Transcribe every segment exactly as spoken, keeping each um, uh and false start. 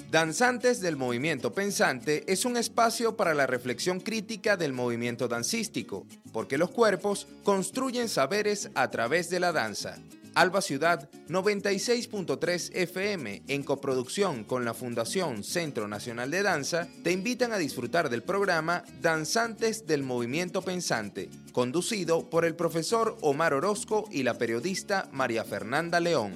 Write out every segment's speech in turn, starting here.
Danzantes del Movimiento Pensante es un espacio para la reflexión crítica del movimiento dancístico, porque los cuerpos construyen saberes a través de la danza. Alba Ciudad noventa y seis punto tres F M, en coproducción con la Fundación Centro Nacional de Danza, te invitan a disfrutar del programa Danzantes del Movimiento Pensante, conducido por el profesor Omar Orozco y la periodista María Fernanda León.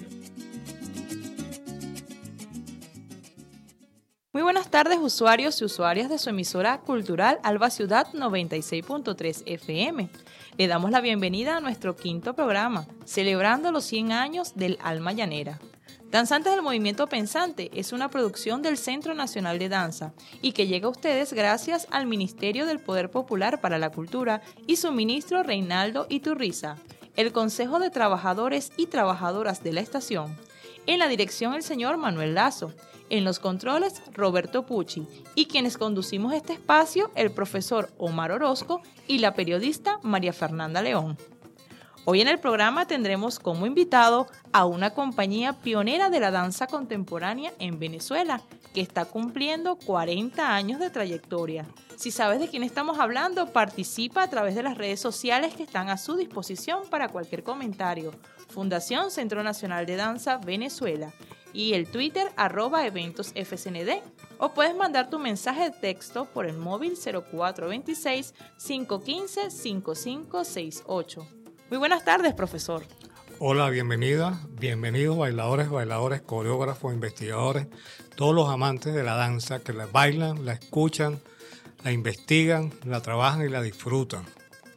Muy buenas tardes, usuarios y usuarias de su emisora cultural Alba Ciudad noventa y seis punto tres F M. Le damos la bienvenida a nuestro quinto programa, celebrando los cien años del Alma Llanera. Danzantes del Movimiento Pensante es una producción del Centro Nacional de Danza y que llega a ustedes gracias al Ministerio del Poder Popular para la Cultura y su ministro Reinaldo Iturriza, el Consejo de Trabajadores y Trabajadoras de la estación, en la dirección el señor Manuel Lazo, en los controles Roberto Pucci y quienes conducimos este espacio el profesor Omar Orozco y la periodista María Fernanda León. Hoy en el programa tendremos como invitado a una compañía pionera de la danza contemporánea en Venezuela que está cumpliendo cuarenta años de trayectoria. Si sabes de quién estamos hablando, participa a través de las redes sociales que están a su disposición para cualquier comentario. Fundación Centro Nacional de Danza Venezuela y el Twitter arroba eventos F C N D, o puedes mandar tu mensaje de texto por el móvil cero cuatro dos seis, cinco uno cinco, cinco cinco seis ocho. Muy buenas tardes, profesor. Hola, bienvenida, bienvenidos bailadores, bailadores, coreógrafos, investigadores, todos los amantes de la danza que la bailan, la escuchan, la investigan, la trabajan y la disfrutan.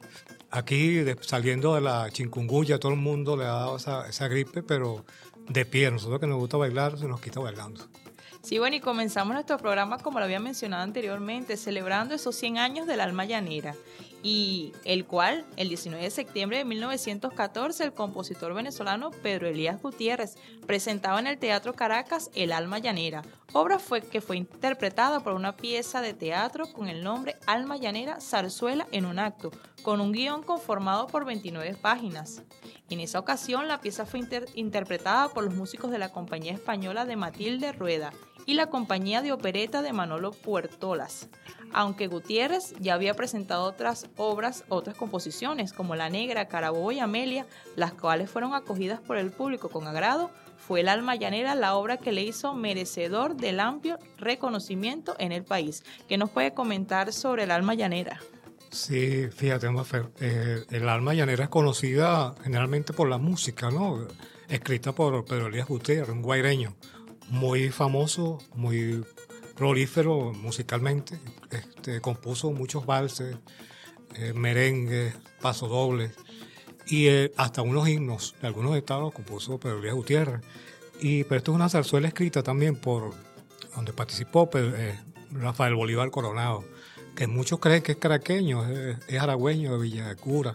Aquí, de, saliendo de la chikungunya, todo el mundo le ha dado esa, esa gripe, pero de pie. Nosotros que nos gusta bailar, se nos quita bailando. Sí, bueno, y comenzamos nuestro programa, como lo había mencionado anteriormente, celebrando esos cien años del Alma Llanera, y el cual, el diecinueve de septiembre de mil novecientos catorce, el compositor venezolano Pedro Elías Gutiérrez presentaba en el Teatro Caracas El Alma Llanera, obra fue, que fue interpretada por una pieza de teatro con el nombre Alma Llanera Zarzuela en un acto, con un guión conformado por veintinueve páginas. En esa ocasión, la pieza fue inter- interpretada por los músicos de la Compañía Española de Matilde Rueda y la Compañía de Opereta de Manolo Puertolas, aunque Gutiérrez ya había presentado otras obras, otras composiciones, como La Negra, Carabobo y Amelia, las cuales fueron acogidas por el público con agrado. Fue el Alma Llanera la obra que le hizo merecedor del amplio reconocimiento en el país. ¿Qué nos puede comentar sobre el Alma Llanera? Sí, fíjate, Mafer, eh, el Alma Llanera es conocida generalmente por la música, ¿no? Escrita por Pedro Elías Gutiérrez, un guaireño muy famoso, muy prolífero musicalmente. Este, compuso muchos valses, eh, merengues, pasodobles y eh, hasta unos himnos de algunos estados compuso Pedro Elías Gutiérrez. Y, pero esto es una zarzuela escrita también por, donde participó eh, Rafael Bolívar Coronado, que muchos creen que es caraqueño, es, es aragüeño de Villa de Cura.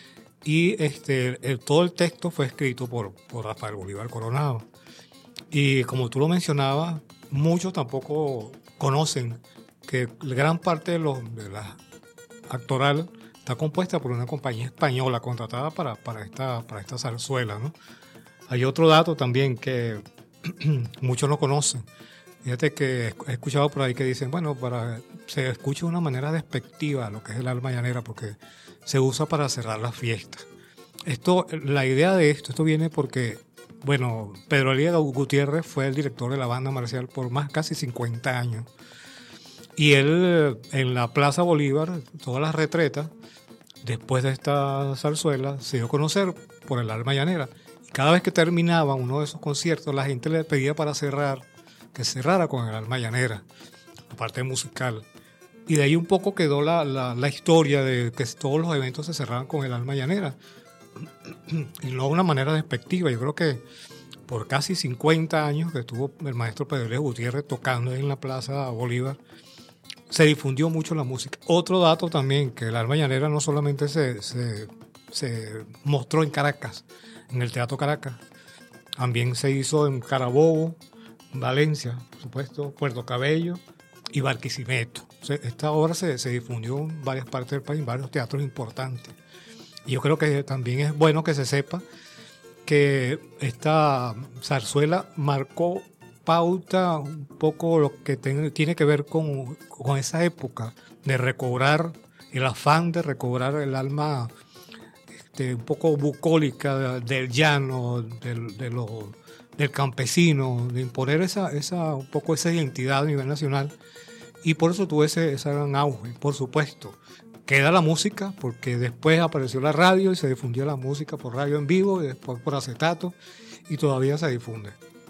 Y este, el, todo el texto fue escrito por, por Rafael Bolívar Coronado. Y como tú lo mencionabas, muchos tampoco conocen que gran parte de, los, de la actoral está compuesta por una compañía española contratada para, para, esta, para esta zarzuela, ¿no? Hay otro dato también que muchos no conocen. Fíjate que he escuchado por ahí que dicen, bueno, para, se escucha de una manera despectiva lo que es el Alma Llanera porque se usa para cerrar las fiestas. Esto, la idea de esto, esto viene porque, bueno, Pedro Elías Gutiérrez fue el director de la banda marcial por más casi cincuenta años. Y él, en la Plaza Bolívar, todas las retretas, después de esta zarzuela, se dio a conocer por el Alma Llanera. Y cada vez que terminaba uno de esos conciertos, la gente le pedía para cerrar, que cerrara con el Alma Llanera, la parte musical. Y de ahí un poco quedó la, la, la historia de que todos los eventos se cerraban con el Alma Llanera. Y no de una manera despectiva. Yo creo que por casi cincuenta años que estuvo el maestro Pedro Elías Gutiérrez tocando en la Plaza Bolívar, se difundió mucho la música. Otro dato también, que el Alma Llanera no solamente se, se, se mostró en Caracas, en el Teatro Caracas, también se hizo en Carabobo, Valencia, por supuesto, Puerto Cabello y Barquisimeto. O sea, esta obra se, se difundió en varias partes del país, en varios teatros importantes. Y yo creo que también es bueno que se sepa que esta zarzuela marcó pauta un poco lo que ten, tiene que ver con, con esa época de recobrar, el afán de recobrar el alma este, un poco bucólica del llano, del, de lo, del campesino, de imponer esa, esa, un poco esa identidad a nivel nacional. Y por eso tuvo ese, ese gran auge, por supuesto. Queda la música, porque después apareció la radio y se difundió la música por radio en vivo, y después por acetato, y todavía se difunde.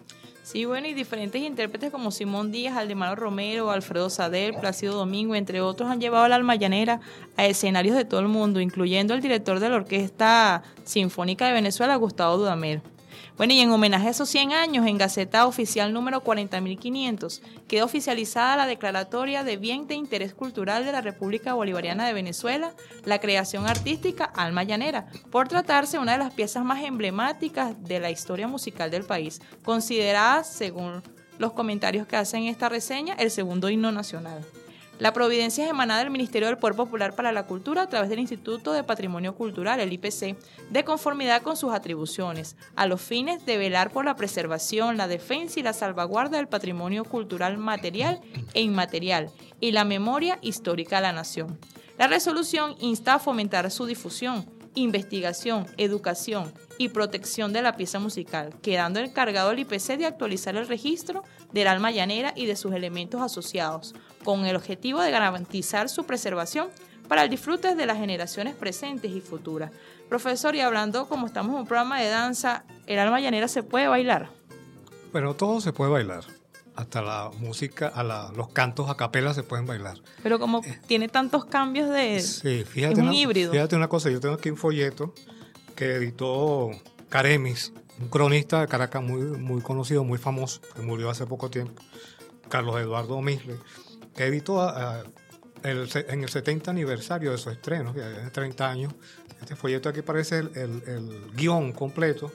Sí, bueno, y diferentes intérpretes como Simón Díaz, Aldemaro Romero, Alfredo Sadel, Plácido Domingo, entre otros, han llevado la alma llanera a escenarios de todo el mundo, incluyendo el director de la Orquesta Sinfónica de Venezuela, Gustavo Dudamel. Bueno, y en homenaje a esos cien años, en Gaceta Oficial número cuarenta mil quinientos, queda oficializada la Declaratoria de Bien de Interés Cultural de la República Bolivariana de Venezuela, la creación artística Alma Llanera, por tratarse de una de las piezas más emblemáticas de la historia musical del país, considerada, según los comentarios que hacen en esta reseña, el segundo himno nacional. La providencia es emanada del Ministerio del Poder Popular para la Cultura a través del Instituto de Patrimonio Cultural, el I P C, de conformidad con sus atribuciones, a los fines de velar por la preservación, la defensa y la salvaguarda del patrimonio cultural material e inmaterial y la memoria histórica de la nación. La resolución insta a fomentar su difusión, investigación, educación y protección de la pieza musical, quedando encargado el I P C de actualizar el registro del alma llanera y de sus elementos asociados, con el objetivo de garantizar su preservación para el disfrute de las generaciones presentes y futuras. Profesor, y hablando como estamos en un programa de danza, ¿el alma llanera se puede bailar? Bueno, todo se puede bailar. Hasta la música, a la, los cantos a capela se pueden bailar. Pero como eh, tiene tantos cambios de... Sí, fíjate es un una, híbrido. Fíjate una cosa, yo tengo aquí un folleto que editó Caremis, un cronista de Caracas muy, muy conocido, muy famoso, que murió hace poco tiempo, Carlos Eduardo Misle, que editó a, a, el, en el setenta aniversario de su estreno, que hace treinta años. Este folleto aquí parece el, el, el guión completo.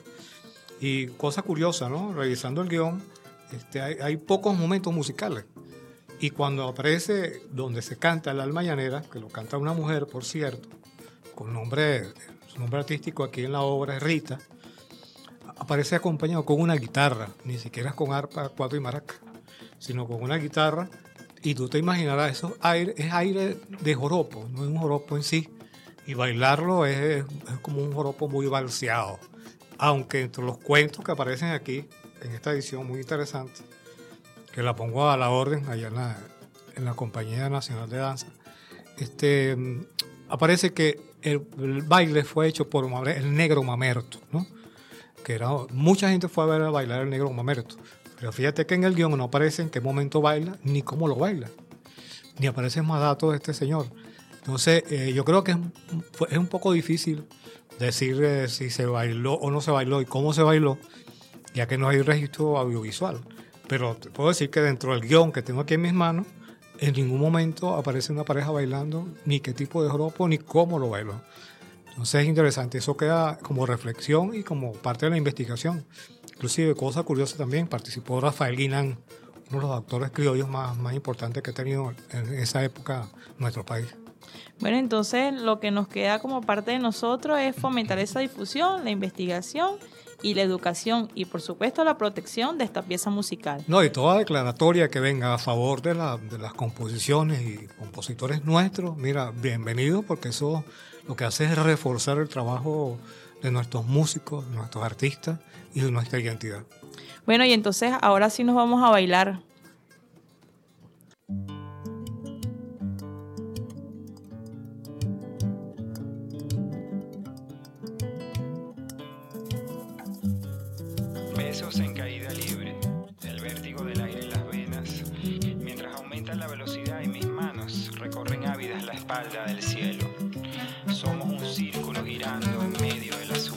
Y cosa curiosa, ¿no? Revisando el guión, Este, hay, hay pocos momentos musicales, y cuando aparece donde se canta el alma llanera, que lo canta una mujer, por cierto, con nombre, su nombre artístico aquí en la obra es Rita, aparece acompañado con una guitarra, ni siquiera con arpa, cuatro y maraca, sino con una guitarra, y tú te imaginarás, eso aire, es aire de joropo, no es un joropo en sí, y bailarlo es, es como un joropo muy balseado, aunque entre los cuentos que aparecen aquí en esta edición muy interesante, que la pongo a la orden allá en la, en la Compañía Nacional de Danza, este, aparece que el, el baile fue hecho por el Negro Mamerto, ¿no? Que era, mucha gente fue a ver a bailar el Negro Mamerto, pero fíjate que en el guión no aparece en qué momento baila, ni cómo lo baila, ni aparecen más datos de este señor. Entonces, eh, yo creo que es, es un poco difícil decir eh, si se bailó o no se bailó y cómo se bailó, ya que no hay registro audiovisual. Pero te puedo decir que dentro del guión que tengo aquí en mis manos, en ningún momento aparece una pareja bailando, ni qué tipo de joropo, ni cómo lo bailó. Entonces es interesante, eso queda como reflexión y como parte de la investigación. Inclusive, cosa curiosa también, participó Rafael Guinán, uno de los actores criollos más, más importantes que ha tenido en esa época nuestro país. Bueno, entonces lo que nos queda como parte de nosotros es fomentar esa difusión, la investigación y la educación y, por supuesto, la protección de esta pieza musical. No, y toda declaratoria que venga a favor de, la, de las composiciones y compositores nuestros, mira, bienvenido, porque eso lo que hace es reforzar el trabajo de nuestros músicos, de nuestros artistas y de nuestra identidad. Bueno, y entonces ahora sí nos vamos a bailar. Besos en caída libre, el vértigo del aire en las venas, mientras aumenta la velocidad y mis manos recorren ávidas la espalda del cielo. Somos un círculo girando en medio del azul.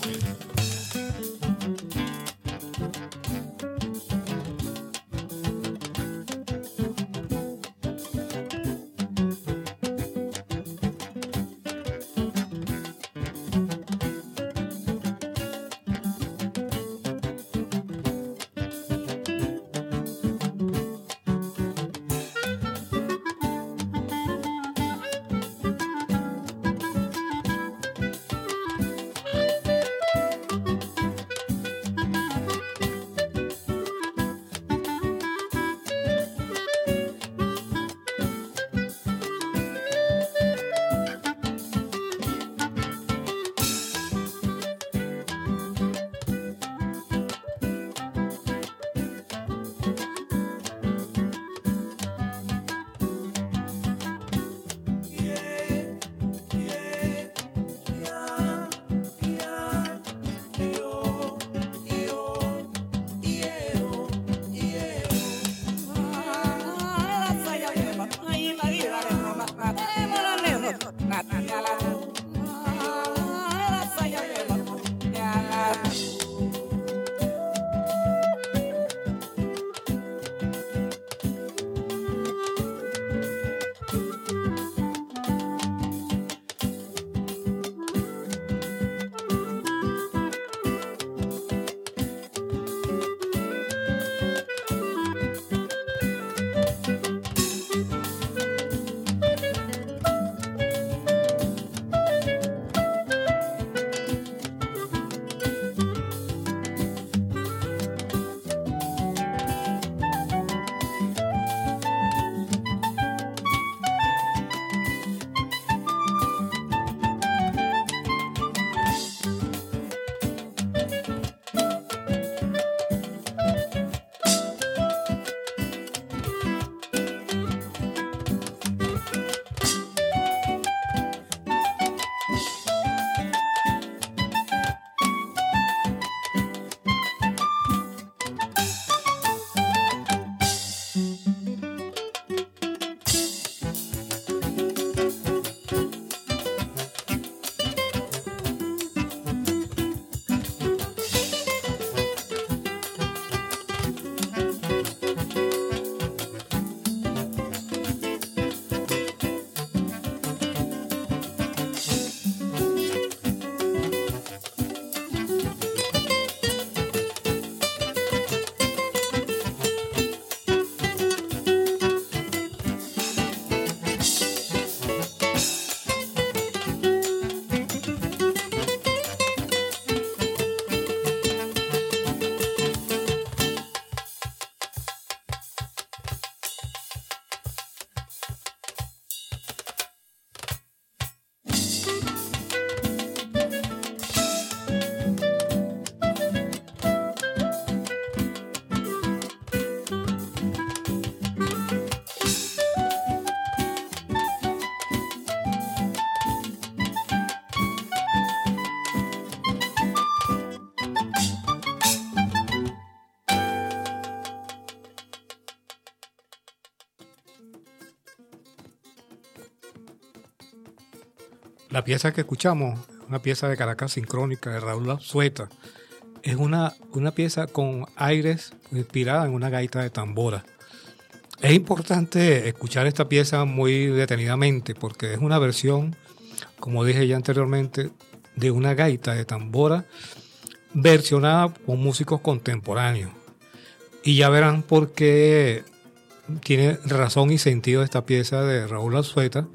la pieza que escuchamos, una pieza de Caracas Sincrónica de Raúl Lazueta, es una, una pieza con aires inspirada en una gaita de tambora. Es importante escuchar esta pieza muy detenidamente porque es una versión, como dije ya anteriormente, de una gaita de tambora versionada con músicos contemporáneos. Y ya verán por qué tiene razón y sentido esta pieza de Raúl Lazueta,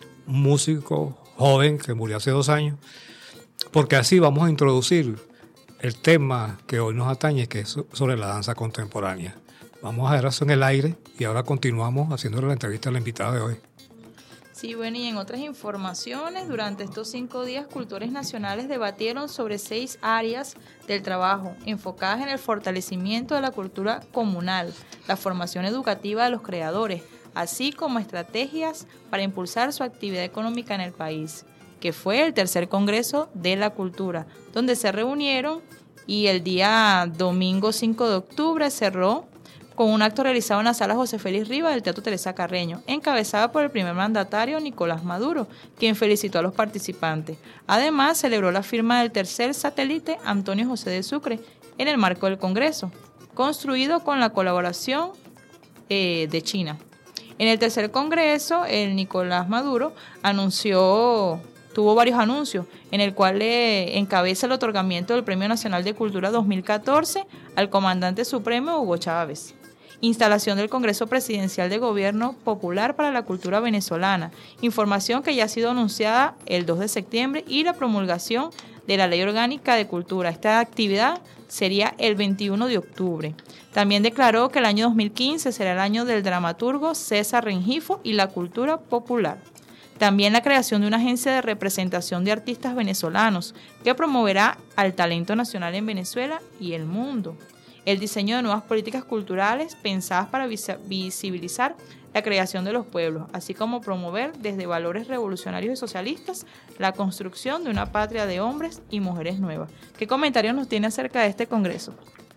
músico joven que murió hace dos años, porque así vamos a introducir el tema que hoy nos atañe, que es sobre la danza contemporánea. Vamos a ver eso en el aire y ahora continuamos haciéndole la entrevista a la invitada de hoy. Sí, bueno, y en otras informaciones, durante estos cinco días, cultores nacionales debatieron sobre seis áreas del trabajo enfocadas en el fortalecimiento de la cultura comunal, la formación educativa de los creadores, así como estrategias para impulsar su actividad económica en el país, que fue el tercer Congreso de la Cultura, donde se reunieron y el día domingo cinco de octubre cerró con un acto realizado en la sala José Félix Rivas del Teatro Teresa Carreño, encabezada por el primer mandatario Nicolás Maduro, quien felicitó a los participantes. Además, celebró la firma del tercer satélite Antonio José de Sucre en el marco del Congreso, construido con la colaboración eh, de China. En el tercer Congreso, el Nicolás Maduro anunció... Tuvo varios anuncios, en el cual eh, encabeza el otorgamiento del Premio Nacional de Cultura dos mil catorce al comandante supremo Hugo Chávez. Instalación del Congreso Presidencial de Gobierno Popular para la Cultura Venezolana, información que ya ha sido anunciada el dos de septiembre, y la promulgación de la Ley Orgánica de Cultura. Esta actividad sería el veintiuno de octubre. También declaró que el año dos mil quince será el año del dramaturgo César Rengifo y la cultura popular. También la creación de una agencia de representación de artistas venezolanos que promoverá al talento nacional en Venezuela y el mundo. El diseño de nuevas políticas culturales pensadas para visibilizar la creación de los pueblos, así como promover desde valores revolucionarios y socialistas la construcción de una patria de hombres y mujeres nuevas. ¿Qué comentarios nos tiene acerca de este congreso?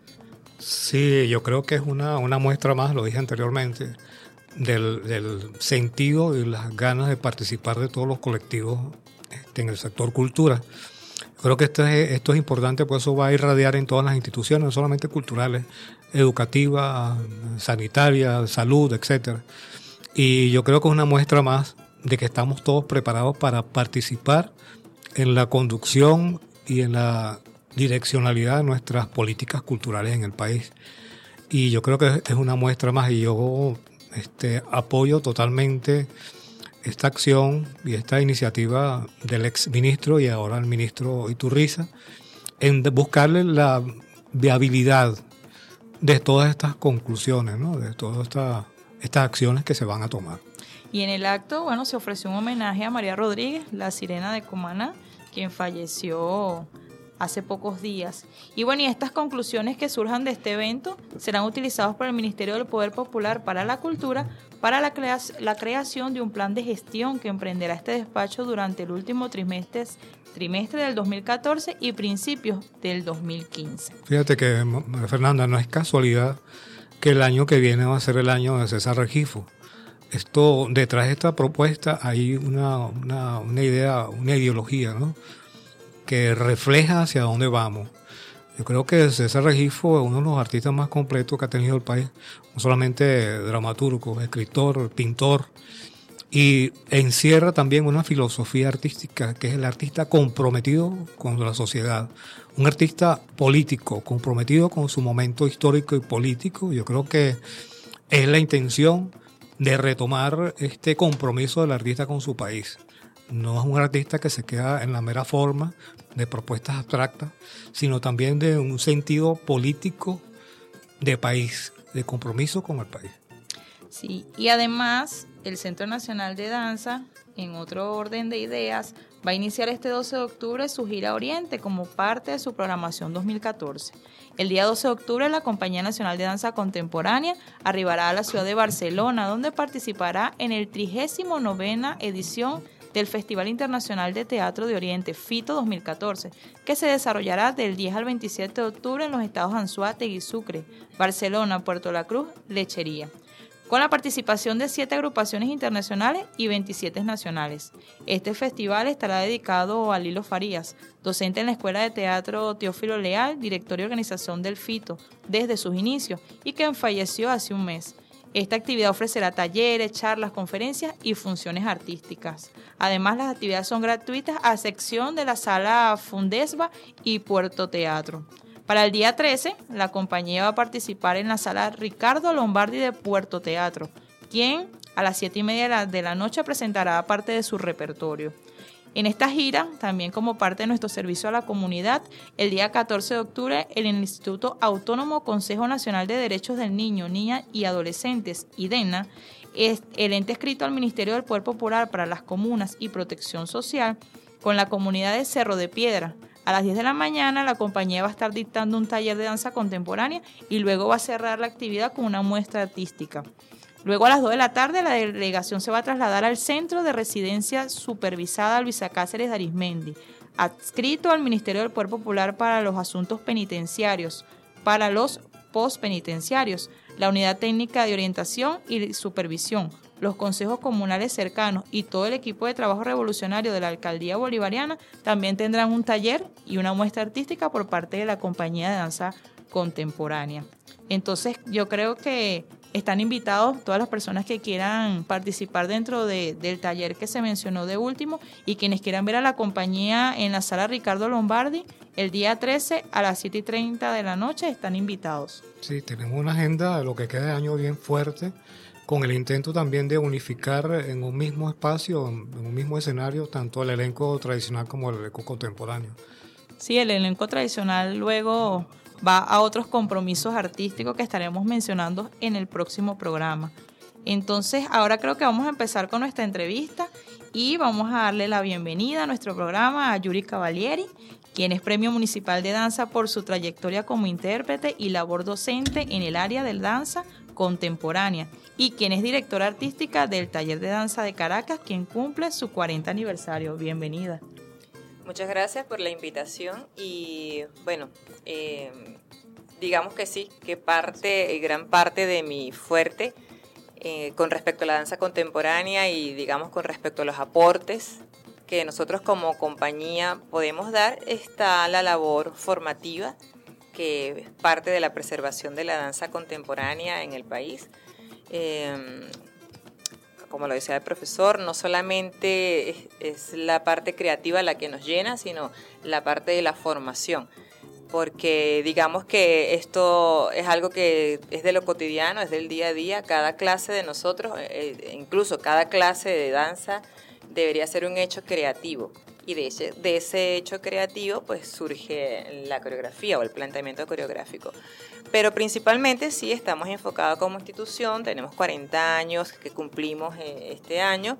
Sí, yo creo que es una, una muestra más, lo dije anteriormente, Del, del sentido y las ganas de participar de todos los colectivos este, en el sector cultura. Creo que esto es, esto es importante, pues eso va a irradiar en todas las instituciones, no solamente culturales, educativas, sanitarias, salud, etcétera. Y yo creo que es una muestra más de que estamos todos preparados para participar en la conducción y en la direccionalidad de nuestras políticas culturales en el país. Y yo creo que es una muestra más, y yo Este, apoyo totalmente esta acción y esta iniciativa del ex ministro y ahora el ministro Iturriza en buscarle la viabilidad de todas estas conclusiones, ¿no? De todas esta, estas acciones que se van a tomar. Y en el acto, bueno, se ofreció un homenaje a María Rodríguez, la sirena de Cumaná, quien falleció hace pocos días. Y bueno, y estas conclusiones que surjan de este evento serán utilizados por el Ministerio del Poder Popular para la Cultura para la, crea- la creación de un plan de gestión que emprenderá este despacho durante el último trimestre, trimestre del dos mil catorce y principios del dos mil quince. Fíjate que, Fernanda, no es casualidad que el año que viene va a ser el año de César Rengifo. Esto, detrás de esta propuesta hay una, una, una idea, una ideología, ¿no?, que refleja hacia dónde vamos. Yo creo que César Rengifo es uno de los artistas más completos que ha tenido el país, no solamente dramaturgo, escritor, pintor, y encierra también una filosofía artística, que es el artista comprometido con la sociedad, un artista político, comprometido con su momento histórico y político. Yo creo que es la intención de retomar este compromiso del artista con su país. No es un artista que se queda en la mera forma de propuestas abstractas, sino también de un sentido político de país, de compromiso con el país. Sí, y además el Centro Nacional de Danza, en otro orden de ideas, va a iniciar este doce de octubre su gira a Oriente como parte de su programación dos mil catorce. El día doce de octubre la Compañía Nacional de Danza Contemporánea arribará a la ciudad de Barcelona, donde participará en el trigésimo novena edición del Festival Internacional de Teatro de Oriente, FITO dos mil catorce, que se desarrollará del diez al veintisiete de octubre en los estados Anzoátegui y Sucre, Barcelona, Puerto La Cruz, Lechería. con la participación de siete agrupaciones internacionales y veintisiete nacionales. Este festival estará dedicado a Lilo Farías, docente en la Escuela de Teatro Teófilo Leal, director y organización del FITO desde sus inicios y quien falleció hace un mes. Esta actividad ofrecerá talleres, charlas, conferencias y funciones artísticas. Además, las actividades son gratuitas a excepción de la Sala Fundesva y Puerto Teatro. Para el día trece, la compañía va a participar en la Sala Ricardo Lombardi de Puerto Teatro, quien a las siete y media de la noche presentará parte de su repertorio. En esta gira, también como parte de nuestro servicio a la comunidad, el día catorce de octubre, el Instituto Autónomo Consejo Nacional de Derechos del Niño, Niña y Adolescentes, IDENA, es el ente adscrito al Ministerio del Poder Popular para las Comunas y Protección Social, con la comunidad de Cerro de Piedra. A las diez de la mañana, la compañía va a estar dictando un taller de danza contemporánea y luego va a cerrar la actividad con una muestra artística. Luego a las dos de la tarde la delegación se va a trasladar al Centro de Residencia Supervisada Luisa Cáceres de Arismendi, adscrito al Ministerio del Poder Popular para los Asuntos Penitenciarios, para los postpenitenciarios, la Unidad Técnica de Orientación y Supervisión, los consejos comunales cercanos y todo el equipo de trabajo revolucionario de la Alcaldía Bolivariana también tendrán un taller y una muestra artística por parte de la Compañía de Danza Contemporánea. Entonces yo creo que están invitados todas las personas que quieran participar dentro de, del taller que se mencionó de último y quienes quieran ver a la compañía en la Sala Ricardo Lombardi el día trece a las siete y treinta de la noche están invitados. Sí, tenemos una agenda de lo que queda de año bien fuerte, con el intento también de unificar en un mismo espacio, en un mismo escenario, tanto el elenco tradicional como el elenco contemporáneo. Sí, el elenco tradicional luego va a otros compromisos artísticos que estaremos mencionando en el próximo programa. Entonces, ahora creo que vamos a empezar con nuestra entrevista y vamos a darle la bienvenida a nuestro programa a Yuri Cavalieri, quien es Premio Municipal de Danza por su trayectoria como intérprete y labor docente en el área de danza contemporánea y quien es directora artística del Taller de Danza de Caracas, quien cumple su cuarenta aniversario. Bienvenida. Muchas gracias por la invitación y bueno, eh, digamos que sí, que parte, gran parte de mi fuerte eh, con respecto a la danza contemporánea y digamos con respecto a los aportes que nosotros como compañía podemos dar está la labor formativa que es parte de la preservación de la danza contemporánea en el país. Eh, Como lo decía el profesor, no solamente es, es la parte creativa la que nos llena, sino la parte de la formación, porque digamos que esto es algo que es de lo cotidiano, es del día a día. Cada clase de nosotros, eh, incluso cada clase de danza, debería ser un hecho creativo. Y de ese, de ese hecho creativo pues surge la coreografía o el planteamiento coreográfico. Pero principalmente sí estamos enfocados como institución, tenemos cuarenta años que cumplimos eh, este año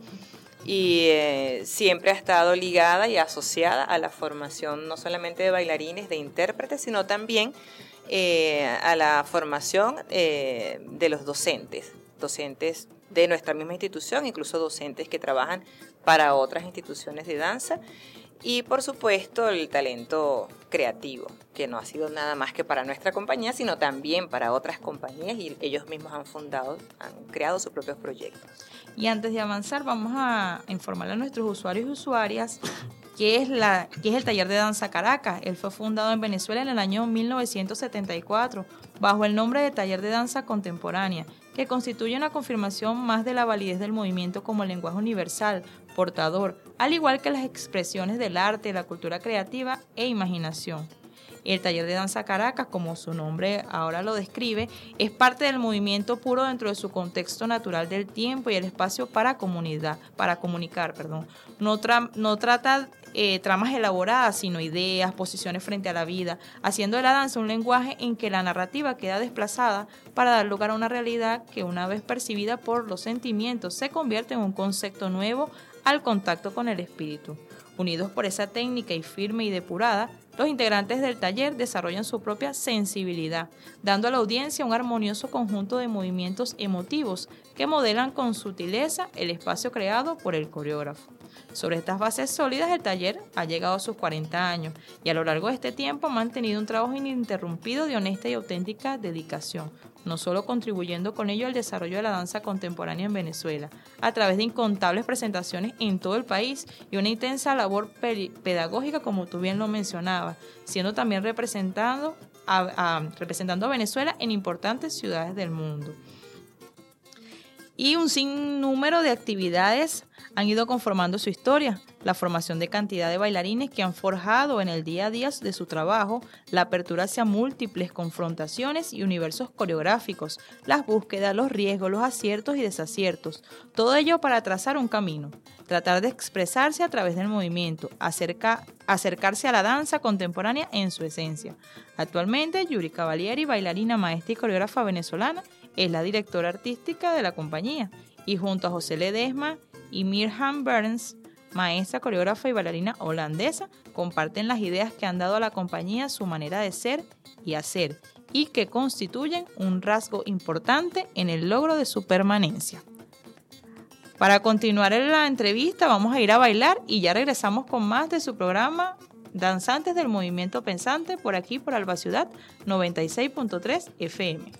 y eh, siempre ha estado ligada y asociada a la formación no solamente de bailarines, de intérpretes, sino también eh, a la formación eh, de los docentes, docentes de nuestra misma institución, incluso docentes que trabajan para otras instituciones de danza y por supuesto el talento creativo, que no ha sido nada más que para nuestra compañía, sino también para otras compañías y ellos mismos han fundado, han creado sus propios proyectos. Y antes de avanzar vamos a informarle a nuestros usuarios y usuarias qué es, la, qué es el Taller de Danza Caracas. Él fue fundado en Venezuela en el año mil novecientos setenta y cuatro bajo el nombre de Taller de Danza Contemporánea, que constituye una confirmación más de la validez del movimiento como lenguaje universal, portador, al igual que las expresiones del arte, la cultura creativa e imaginación. El Taller de Danza Caracas, como su nombre ahora lo describe, es parte del movimiento puro dentro de su contexto natural del tiempo y el espacio para comunidad, para comunicar, perdón. No, tra- no trata eh, tramas elaboradas, sino ideas, posiciones frente a la vida, haciendo de la danza un lenguaje en que la narrativa queda desplazada para dar lugar a una realidad que, una vez percibida por los sentimientos, se convierte en un concepto nuevo al contacto con el espíritu. Unidos por esa técnica y firme y depurada, los integrantes del taller desarrollan su propia sensibilidad, dando a la audiencia un armonioso conjunto de movimientos emotivos que modelan con sutileza el espacio creado por el coreógrafo. Sobre estas bases sólidas, el taller ha llegado a sus cuarenta años y a lo largo de este tiempo ha mantenido un trabajo ininterrumpido de honesta y auténtica dedicación, no solo contribuyendo con ello al desarrollo de la danza contemporánea en Venezuela, a través de incontables presentaciones en todo el país y una intensa labor pedagógica, como tú bien lo mencionabas, siendo también representando a, a, representando a Venezuela en importantes ciudades del mundo. Y un sinnúmero de actividades han ido conformando su historia. La formación de cantidad de bailarines que han forjado en el día a día de su trabajo, la apertura hacia múltiples confrontaciones y universos coreográficos, las búsquedas, los riesgos, los aciertos y desaciertos. Todo ello para trazar un camino, tratar de expresarse a través del movimiento, acerca, acercarse a la danza contemporánea en su esencia. Actualmente, Yuri Cavalieri, bailarina, maestra y coreógrafa venezolana, es la directora artística de la compañía, y junto a José Ledesma y Mirjam Burns, maestra, coreógrafa y bailarina holandesa, comparten las ideas que han dado a la compañía su manera de ser y hacer, y que constituyen un rasgo importante en el logro de su permanencia. Para continuar en la entrevista vamos a ir a bailar y ya regresamos con más de su programa Danzantes del Movimiento Pensante, por aquí por Alba Ciudad noventa y seis punto tres F M.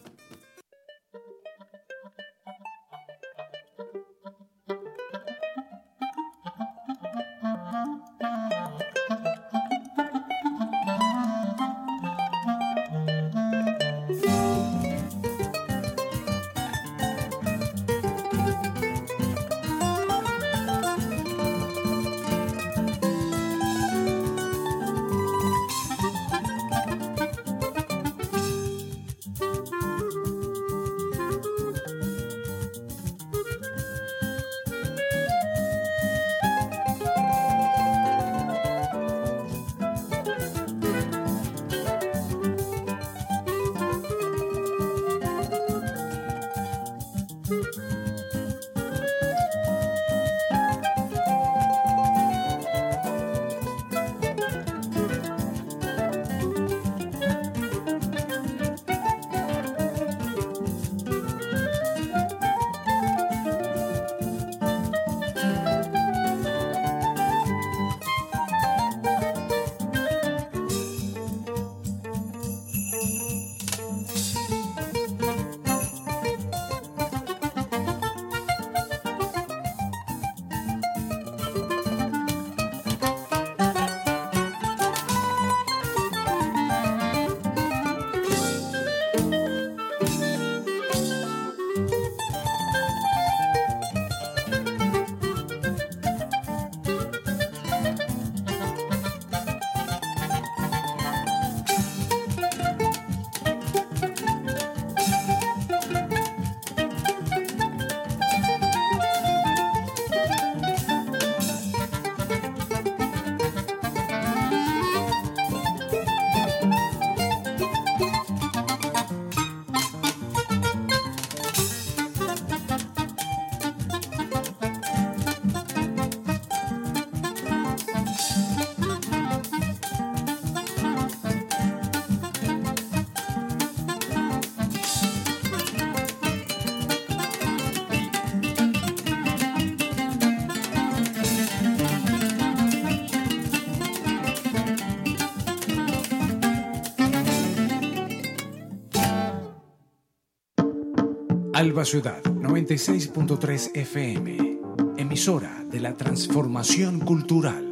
Alba Ciudad noventa y seis punto tres F M, emisora de la transformación cultural.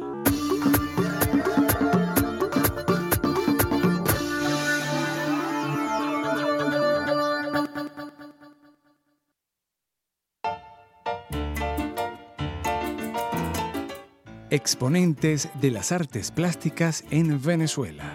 Exponentes de las artes plásticas en Venezuela.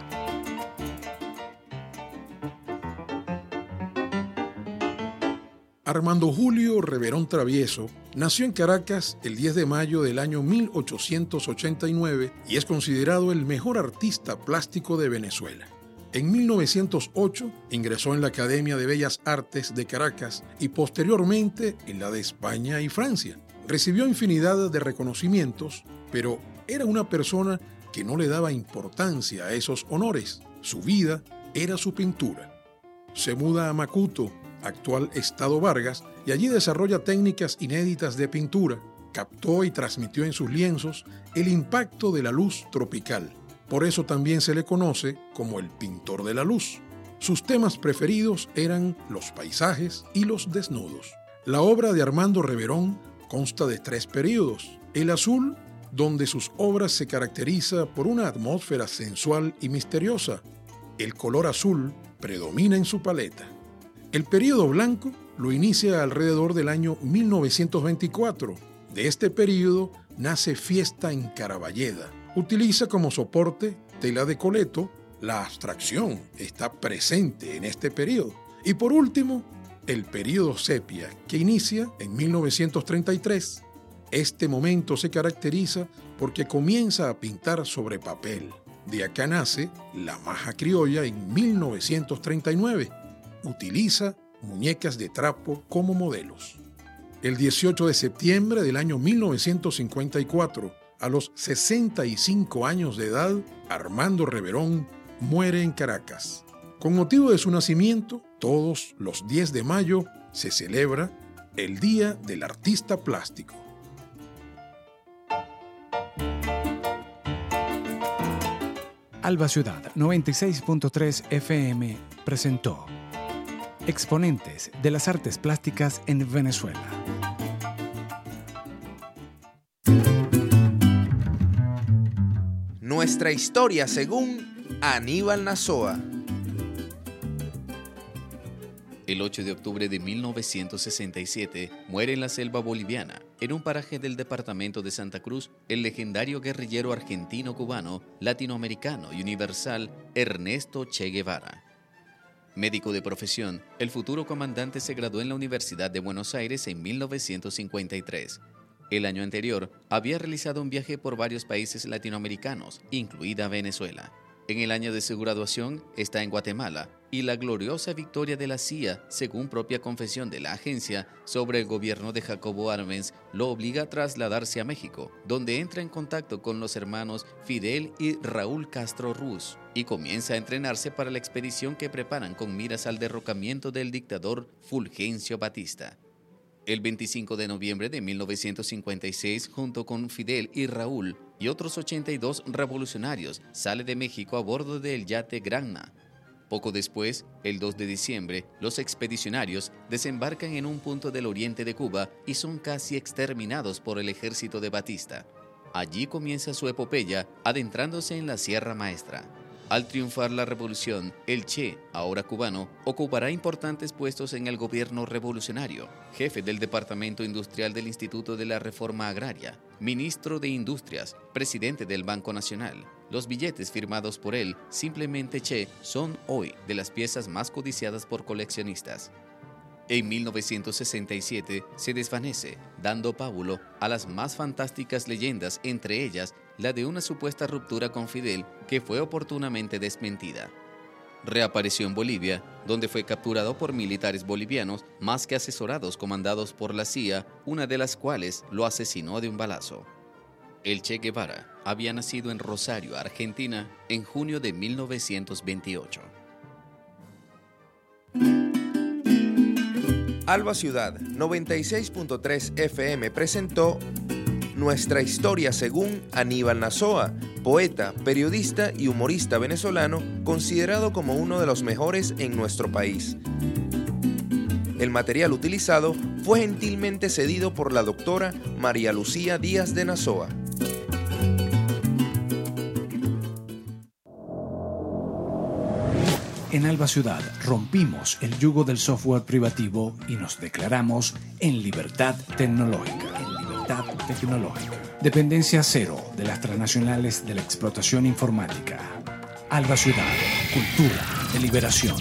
Armando Julio Reverón Travieso nació en Caracas el diez de mayo del año mil ochocientos ochenta y nueve y es considerado el mejor artista plástico de Venezuela. En mil novecientos ocho ingresó en la Academia de Bellas Artes de Caracas y posteriormente en la de España y Francia. Recibió infinidad de reconocimientos, pero era una persona que no le daba importancia a esos honores. Su vida era su pintura. Se muda a Macuto, actual Estado Vargas, y allí desarrolla técnicas inéditas de pintura, captó y transmitió en sus lienzos el impacto de la luz tropical. Por eso también se le conoce como el pintor de la luz. Sus temas preferidos eran los paisajes y los desnudos. La obra de Armando Reverón consta de tres períodos. El azul, donde sus obras se caracteriza por una atmósfera sensual y misteriosa. El color azul predomina en su paleta. El período blanco lo inicia alrededor del año mil novecientos veinticuatro. De este período nace Fiesta en Caraballeda. Utiliza como soporte tela de coleto. La abstracción está presente en este período. Y por último, el período sepia, que inicia en mil novecientos treinta y tres. Este momento se caracteriza porque comienza a pintar sobre papel. De acá nace la maja criolla en mil novecientos treinta y nueve. Utiliza muñecas de trapo como modelos. El dieciocho de septiembre del año mil novecientos cincuenta y cuatro, a los sesenta y cinco años de edad, Armando Reverón muere en Caracas. Con motivo de su nacimiento, todos los diez de mayo se celebra el Día del Artista Plástico. Alba Ciudad noventa y seis punto tres F M presentó Exponentes de las Artes Plásticas en Venezuela. Nuestra historia según Aníbal Nazoa. El ocho de octubre de mil novecientos sesenta y siete muere en la selva boliviana, en un paraje del departamento de Santa Cruz, el legendario guerrillero argentino-cubano, latinoamericano y universal Ernesto Che Guevara. Médico de profesión, el futuro comandante se graduó en la Universidad de Buenos Aires en mil novecientos cincuenta y tres. El año anterior había realizado un viaje por varios países latinoamericanos, incluida Venezuela. En el año de su graduación está en Guatemala y la gloriosa victoria de la C I A, según propia confesión de la agencia, sobre el gobierno de Jacobo Arbenz, lo obliga a trasladarse a México, donde entra en contacto con los hermanos Fidel y Raúl Castro Ruz y comienza a entrenarse para la expedición que preparan con miras al derrocamiento del dictador Fulgencio Batista. El veinticinco de noviembre de mil novecientos cincuenta y seis, junto con Fidel y Raúl y otros ochenta y dos revolucionarios, sale de México a bordo del yate Granma. Poco después, el dos de diciembre, los expedicionarios desembarcan en un punto del oriente de Cuba y son casi exterminados por el ejército de Batista. Allí comienza su epopeya, adentrándose en la Sierra Maestra. Al triunfar la revolución, el Che, ahora cubano, ocupará importantes puestos en el gobierno revolucionario, jefe del Departamento Industrial del Instituto de la Reforma Agraria, ministro de Industrias, presidente del Banco Nacional. Los billetes firmados por él, simplemente Che, son hoy de las piezas más codiciadas por coleccionistas. En mil novecientos sesenta y siete se desvanece, dando pábulo a las más fantásticas leyendas, entre ellas la de una supuesta ruptura con Fidel que fue oportunamente desmentida. Reapareció en Bolivia, donde fue capturado por militares bolivianos más que asesorados comandados por la C I A, una de las cuales lo asesinó de un balazo. El Che Guevara había nacido en Rosario, Argentina, en junio de mil novecientos veintiocho. Alba Ciudad noventa y seis punto tres F M presentó Nuestra historia según Aníbal Nazoa, poeta, periodista y humorista venezolano considerado como uno de los mejores en nuestro país. El material utilizado fue gentilmente cedido por la doctora María Lucía Díaz de Nazoa. En Alba Ciudad rompimos el yugo del software privativo y nos declaramos en libertad tecnológica. En libertad tecnológica. Dependencia cero de las transnacionales de la explotación informática. Alba Ciudad, cultura de liberación.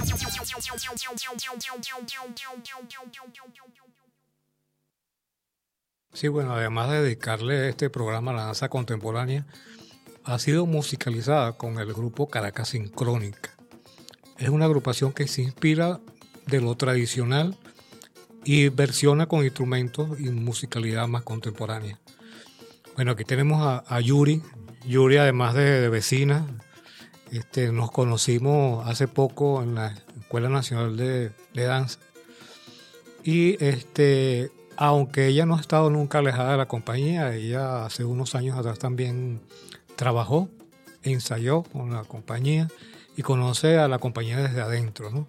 Sí, bueno, además de dedicarle este programa a la danza contemporánea, ha sido musicalizada con el grupo Caracas Sincrónica. Es una agrupación que se inspira de lo tradicional y versiona con instrumentos y musicalidad más contemporánea. Bueno, aquí tenemos a, a Yuri. Yuri, además de, de vecina, este, nos conocimos hace poco en la Escuela Nacional de, de Danza. Y este, aunque ella no ha estado nunca alejada de la compañía, ella hace unos años atrás también trabajó, ensayó con la compañía y conoce a la compañía desde adentro, ¿no?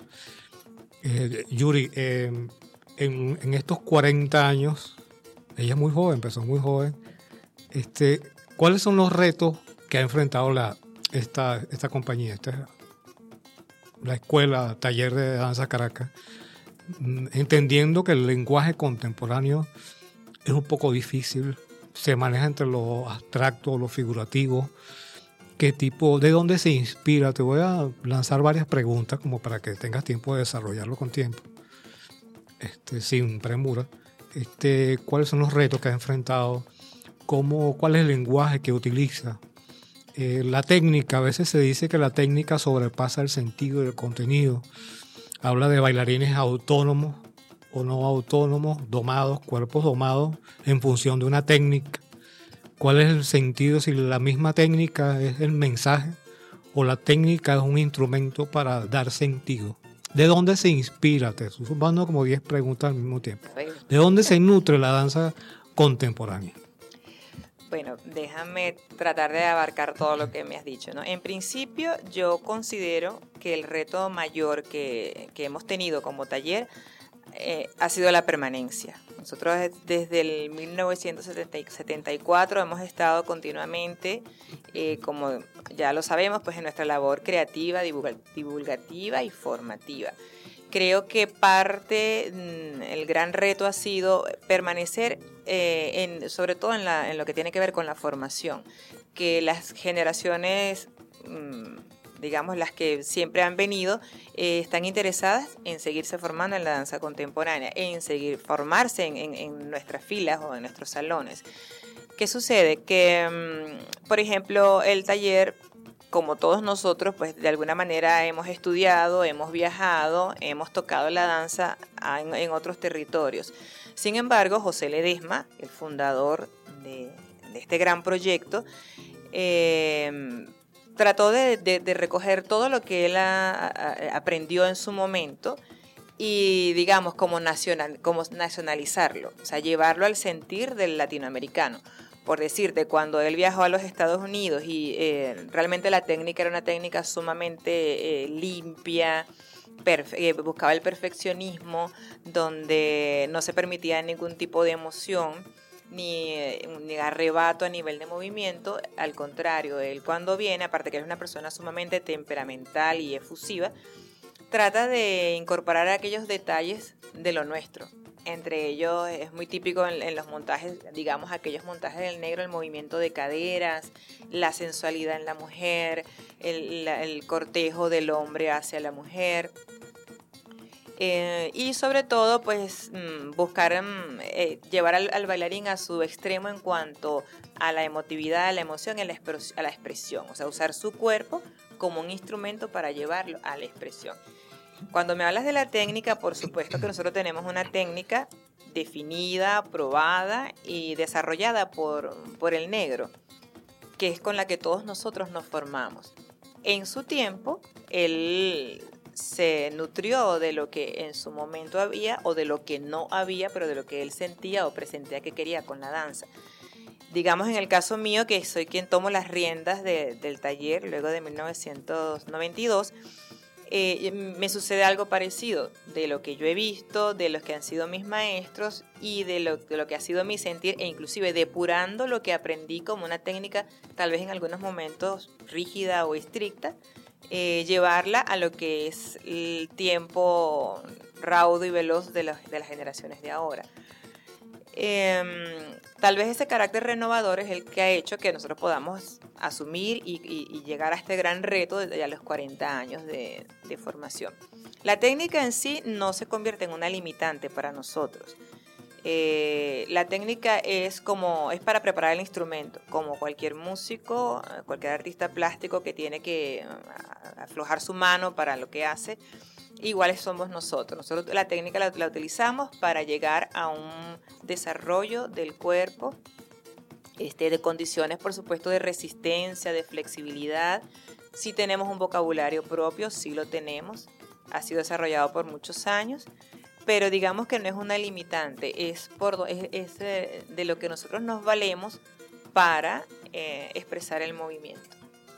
Eh, Yuri, eh, en, en estos cuarenta años, ella es muy joven, empezó muy joven, este, ¿cuáles son los retos que ha enfrentado la, esta, esta compañía, esta, la escuela, taller de danza Caracas, entendiendo que el lenguaje contemporáneo es un poco difícil, se maneja entre lo abstracto, lo figurativo? ¿Qué tipo, de dónde se inspira? Te voy a lanzar varias preguntas como para que tengas tiempo de desarrollarlo con tiempo, este, sin premura. Este, ¿cuáles son los retos que ha enfrentado? ¿Cómo, ¿Cuál es el lenguaje que utiliza? Eh, la técnica, a veces se dice que la técnica sobrepasa el sentido del contenido. Habla de bailarines autónomos o no autónomos, domados, cuerpos domados en función de una técnica. ¿Cuál es el sentido? Si la misma técnica es el mensaje o la técnica es un instrumento para dar sentido. ¿De dónde se inspira? Te estoy sumando como diez preguntas al mismo tiempo. ¿De dónde se nutre la danza contemporánea? Bueno, déjame tratar de abarcar todo lo que me has dicho, ¿no? En principio, yo considero que el reto mayor que, que hemos tenido como taller eh, ha sido la permanencia. Nosotros desde el mil novecientos setenta y cuatro hemos estado continuamente, eh, como ya lo sabemos, pues en nuestra labor creativa, divulgativa y formativa. Creo que parte, el gran reto ha sido permanecer, eh, en, sobre todo en, la, en lo que tiene que ver con la formación, que las generaciones, mmm, digamos las que siempre han venido, eh, están interesadas en seguirse formando en la danza contemporánea, en seguir formarse en, en, en nuestras filas o en nuestros salones. ¿Qué sucede? Que, mmm, por ejemplo, el taller, como todos nosotros, pues de alguna manera hemos estudiado, hemos viajado, hemos tocado la danza en, en otros territorios. Sin embargo, José Ledesma, el fundador de, de este gran proyecto, eh, trató de, de, de recoger todo lo que él a, a, aprendió en su momento y, digamos, como, nacional, como nacionalizarlo, o sea, llevarlo al sentir del latinoamericano. Por decirte, cuando él viajó a los Estados Unidos y eh, realmente la técnica era una técnica sumamente eh, limpia, perfe- eh, buscaba el perfeccionismo, donde no se permitía ningún tipo de emoción, ni, ni arrebato a nivel de movimiento. Al contrario, él cuando viene, aparte que es una persona sumamente temperamental y efusiva, trata de incorporar aquellos detalles de lo nuestro. Entre ellos es muy típico en, en los montajes, digamos aquellos montajes del negro, el movimiento de caderas, la sensualidad en la mujer, el, la, el cortejo del hombre hacia la mujer. Eh, y sobre todo, pues, buscar eh, llevar al, al bailarín a su extremo en cuanto a la emotividad, a la emoción y a la, expres- a la expresión. O sea, usar su cuerpo como un instrumento para llevarlo a la expresión. Cuando me hablas de la técnica, por supuesto que nosotros tenemos una técnica definida, probada y desarrollada por, por el negro, que es con la que todos nosotros nos formamos. En su tiempo, él se nutrió de lo que en su momento había o de lo que no había, pero de lo que él sentía o presentía que quería con la danza. Digamos en el caso mío, que soy quien tomo las riendas de, del taller luego de mil novecientos noventa y dos, eh, me sucede algo parecido de lo que yo he visto, de los que han sido mis maestros y de lo, de lo que ha sido mi sentir, e inclusive depurando lo que aprendí como una técnica tal vez en algunos momentos rígida o estricta, eh, llevarla a lo que es el tiempo raudo y veloz de, los, de las generaciones de ahora. Eh, tal vez ese carácter renovador es el que ha hecho que nosotros podamos asumir y, y, y llegar a este gran reto desde ya los cuarenta años de, de formación. La técnica en sí no se convierte en una limitante para nosotros. Eh, la técnica es como es para preparar el instrumento, como cualquier músico, cualquier artista plástico que tiene que aflojar su mano para lo que hace. Iguales somos nosotros. Nosotros la técnica la, la utilizamos para llegar a un desarrollo del cuerpo, este, de condiciones, por supuesto, de resistencia, de flexibilidad. Sí tenemos un vocabulario propio, sí lo tenemos. Ha sido desarrollado por muchos años. pero digamos que no es una limitante, es, por, es, es de lo que nosotros nos valemos para eh, expresar el movimiento.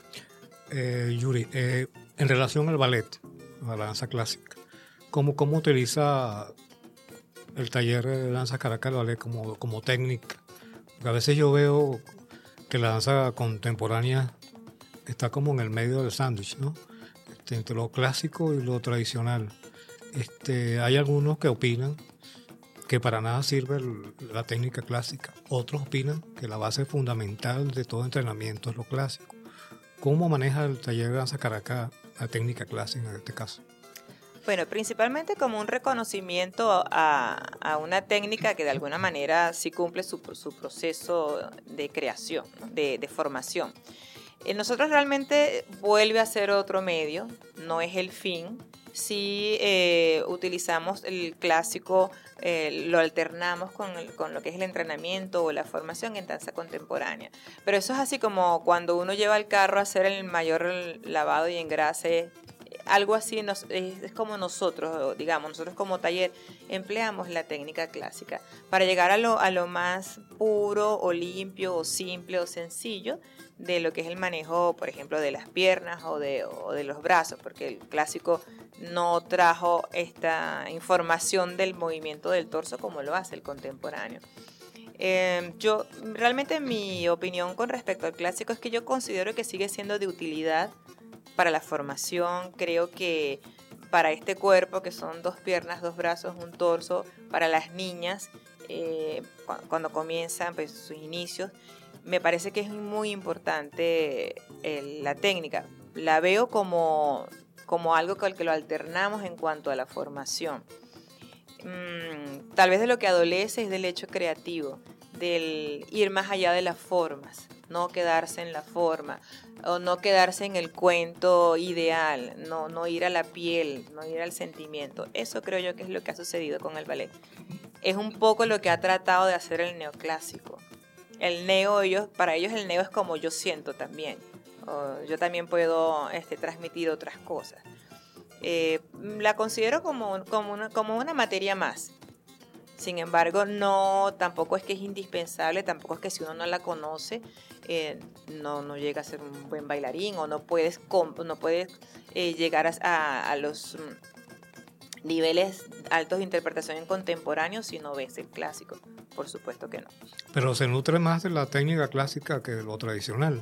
Eh, Yuri, eh, en relación al ballet, a la danza clásica, ¿cómo, cómo utiliza el taller de danza Caracas el ballet como, como técnica? Porque a veces yo veo que la danza contemporánea está como en el medio del sándwich, ¿no? Este, entre lo clásico y lo tradicional. Este, hay algunos que opinan que para nada sirve el, la técnica clásica. Otros opinan que la base fundamental de todo entrenamiento es lo clásico. ¿Cómo maneja el taller de danza Caracas la técnica clásica en este caso? Bueno, principalmente como un reconocimiento a, a una técnica que de alguna manera sí cumple su, su proceso de creación, ¿no? de, de formación. Eh, nosotros realmente vuelve a ser otro medio, no es el fin. Sí eh, utilizamos el clásico, eh, lo alternamos con, el, con lo que es el entrenamiento o la formación en danza contemporánea. Pero eso es así como cuando uno lleva el carro a hacer el mayor lavado y engrase, algo así nos, es, es como nosotros, digamos, nosotros como taller empleamos la técnica clásica para llegar a lo, a lo más puro o limpio o simple o sencillo de lo que es el manejo, por ejemplo, de las piernas o de, o de los brazos, porque el clásico no trajo esta información del movimiento del torso como lo hace el contemporáneo. Eh, yo, realmente mi opinión con respecto al clásico es que yo considero que sigue siendo de utilidad para la formación. Creo que para este cuerpo, que son dos piernas, dos brazos, un torso, para las niñas, eh, cuando, cuando comienzan pues, sus inicios, me parece que es muy importante eh, la técnica. La veo como, como algo con el que lo alternamos en cuanto a la formación. Mm, tal vez de lo que adolece es del hecho creativo, del ir más allá de las formas, no quedarse en la forma, o no quedarse en el cuento ideal, no, no ir a la piel, no ir al sentimiento. Eso creo yo que es lo que ha sucedido con el ballet. Es un poco lo que ha tratado de hacer el neoclásico. El neo, ellos, para ellos el neo es como yo siento también. O yo también puedo este, transmitir otras cosas. Eh, la considero como, como, una, como una materia más. Sin embargo, no, tampoco es que es indispensable, tampoco es que si uno no la conoce, eh, no, no llega a ser un buen bailarín o no puedes, no puedes eh, llegar a, a, a los niveles altos de interpretación en contemporáneo si no ves el clásico. Por supuesto que no. Pero se nutre más de la técnica clásica que de lo tradicional.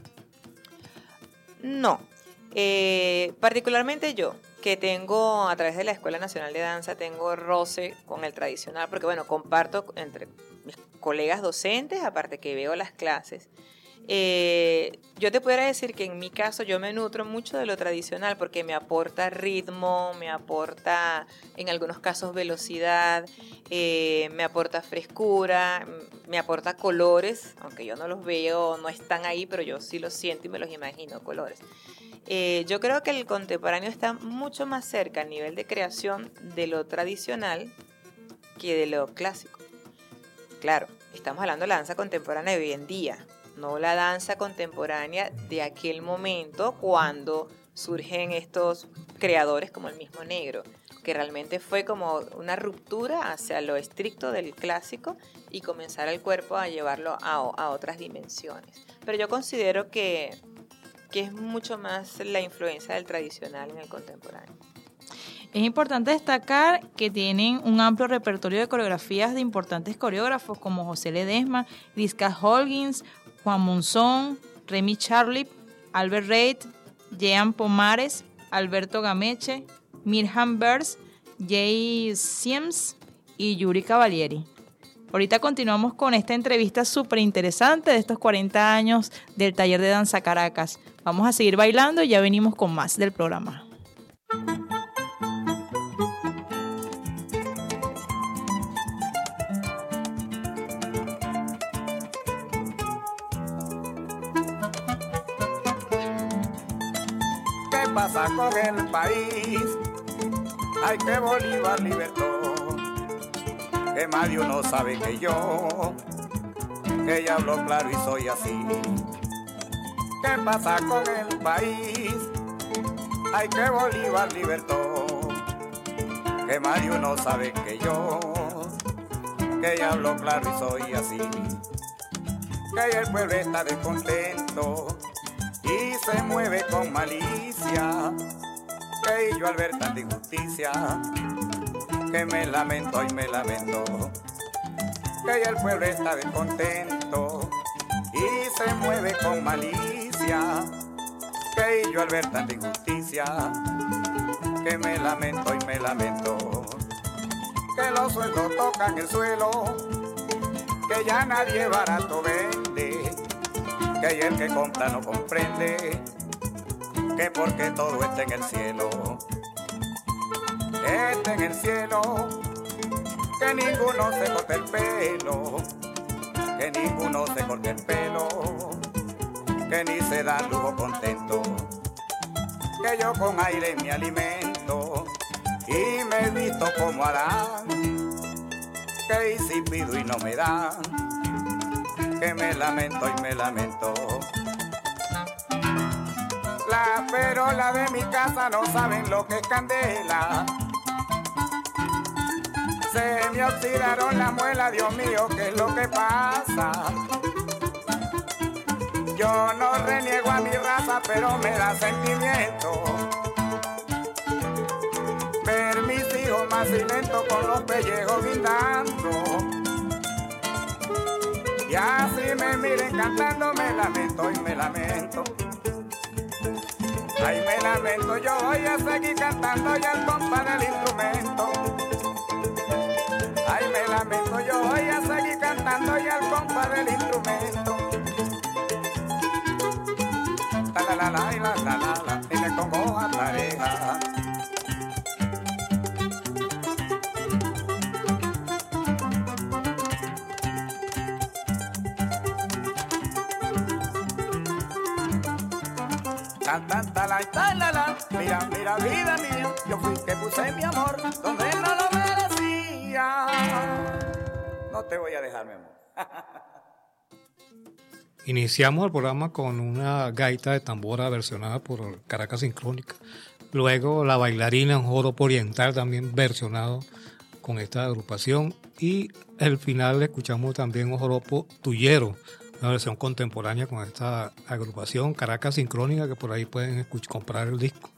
No. Eh, particularmente yo, que tengo a través de la Escuela Nacional de Danza, tengo roce con el tradicional, porque bueno, comparto entre mis colegas docentes, aparte que veo las clases. Eh, yo te pudiera decir que en mi caso yo me nutro mucho de lo tradicional porque me aporta ritmo, me aporta en algunos casos velocidad, eh, me aporta frescura, me aporta colores, aunque yo no los veo, no están ahí, pero yo sí los siento y me los imagino, colores. Eh, yo creo que el contemporáneo está mucho más cerca a nivel de creación de lo tradicional que de lo clásico. Claro, estamos hablando de la danza contemporánea de hoy en día, no la danza contemporánea de aquel momento cuando surgen estos creadores como el mismo Negro, que realmente fue como una ruptura hacia lo estricto del clásico y comenzar el cuerpo a llevarlo a, a otras dimensiones. Pero yo considero que, que es mucho más la influencia del tradicional en el contemporáneo. Es importante destacar que tienen un amplio repertorio de coreografías de importantes coreógrafos como José Ledesma, Rizka Holguins, Juan Monzón, Remy Charlip, Albert Reid, Jean Pomares, Alberto Gameche, Mirjam Bers, Jay Siems y Yuri Cavalieri. Ahorita continuamos con esta entrevista súper interesante de estos cuarenta años del Taller de Danza Caracas. Vamos a seguir bailando y ya venimos con más del programa. ¿Qué pasa con el país? Ay, que Bolívar libertó, que más de uno sabe que yo, que ya hablo claro y soy así. ¿Qué pasa con el país? Ay, que Bolívar libertó, que más de uno sabe que yo, que ya hablo claro y soy así, que el pueblo está descontento y se mueve con malicia, que yo al ver tanta injusticia, que me lamento y me lamento, que el pueblo está descontento y se mueve con malicia, que yo al ver tanta injusticia, que me lamento y me lamento, que los sueldos tocan el suelo, que ya nadie barato vende, que el que compra no comprende, que porque todo está en el cielo, está en el cielo, que ninguno se corte el pelo, que ninguno se corte el pelo, que ni se da lujo contento, que yo con aire me alimento y me visto como Adán, que y si pido y no me dan, que me lamento y me lamento. Las perolas de mi casa no saben lo que es candela, se me oxidaron la muela, Dios mío, ¿qué es lo que pasa? Yo no reniego a mi raza, pero me da sentimiento ver mis hijos más lentos con los pellejos guindando. Y así me miren cantando, me lamento y me lamento. Ay, me lamento, yo voy a seguir cantando y al compás del instrumento. Ay, me lamento, yo voy a seguir cantando y al compás del instrumento. La la la la la la la, y me pongo a pareja. Ta ta ta la ta la la, mira mira vida mía, yo fui que puse mi amor donde no lo merecía. No te voy a dejar, mi amor. Iniciamos el programa con una gaita de tambora versionada por Caracas Sincrónica. Luego la bailarina, un joropo oriental también versionado con esta agrupación. Y al final escuchamos también un joropo tuyero, una versión contemporánea con esta agrupación Caracas Sincrónica, que por ahí pueden escuchar, comprar el disco.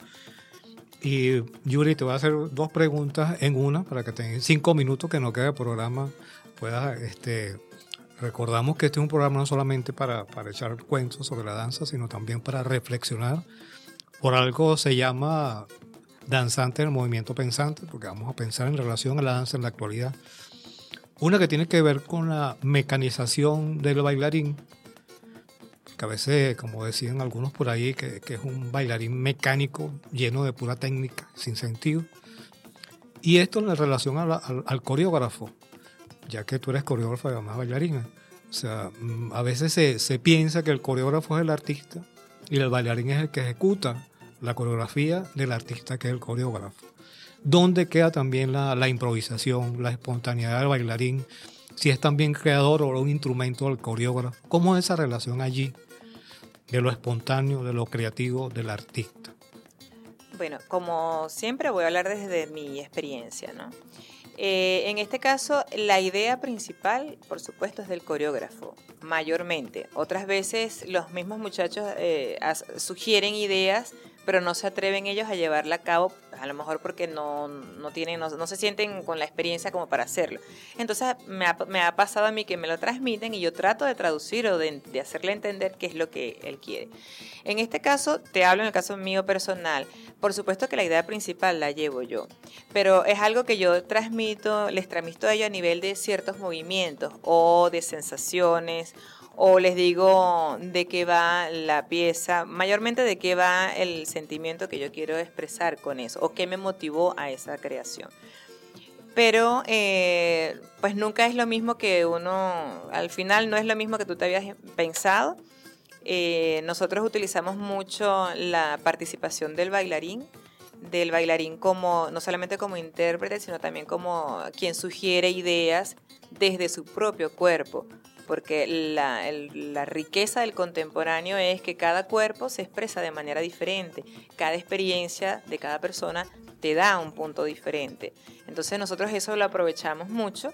Y Yuri, te voy a hacer dos preguntas en una para que tengas cinco minutos que no quede el programa. Puedas... este Recordamos que este es un programa no solamente para, para echar cuentos sobre la danza, sino también para reflexionar. Por algo se llama danzante en el movimiento pensante, porque vamos a pensar en relación a la danza en la actualidad. Una que tiene que ver con la mecanización del bailarín, que a veces, como decían algunos por ahí, que, que es un bailarín mecánico lleno de pura técnica, sin sentido. Y esto en relación a la, al, al coreógrafo, ya que tú eres coreógrafa y además bailarina. O sea, a veces se, se piensa que el coreógrafo es el artista y el bailarín es el que ejecuta la coreografía del artista, que es el coreógrafo. ¿Dónde queda también la, la improvisación, la espontaneidad del bailarín? Si es también creador o un instrumento del coreógrafo. ¿Cómo es esa relación allí de lo espontáneo, de lo creativo del artista? Bueno, como siempre voy a hablar desde mi experiencia, ¿no? Eh, en este caso, la idea principal, por supuesto, es del coreógrafo, mayormente. Otras veces los mismos muchachos eh, as, sugieren ideas, pero no se atreven ellos a llevarla a cabo, a lo mejor porque no, no, tienen, no, no se sienten con la experiencia como para hacerlo. Entonces me ha, me ha pasado a mí que me lo transmiten y yo trato de traducir o de, de hacerle entender qué es lo que él quiere. En este caso, te hablo en el caso mío personal. Por supuesto que la idea principal la llevo yo, pero es algo que yo transmito, les transmito a ellos a nivel de ciertos movimientos o de sensaciones, o les digo de qué va la pieza, mayormente de qué va el sentimiento que yo quiero expresar con eso, o qué me motivó a esa creación. Pero eh, pues nunca es lo mismo que uno, al final no es lo mismo que tú te habías pensado. Eh, nosotros utilizamos mucho la participación del bailarín, del bailarín como no solamente como intérprete, sino también como quien sugiere ideas desde su propio cuerpo. Porque la, el, la riqueza del contemporáneo es que cada cuerpo se expresa de manera diferente, cada experiencia de cada persona te da un punto diferente. Entonces nosotros eso lo aprovechamos mucho.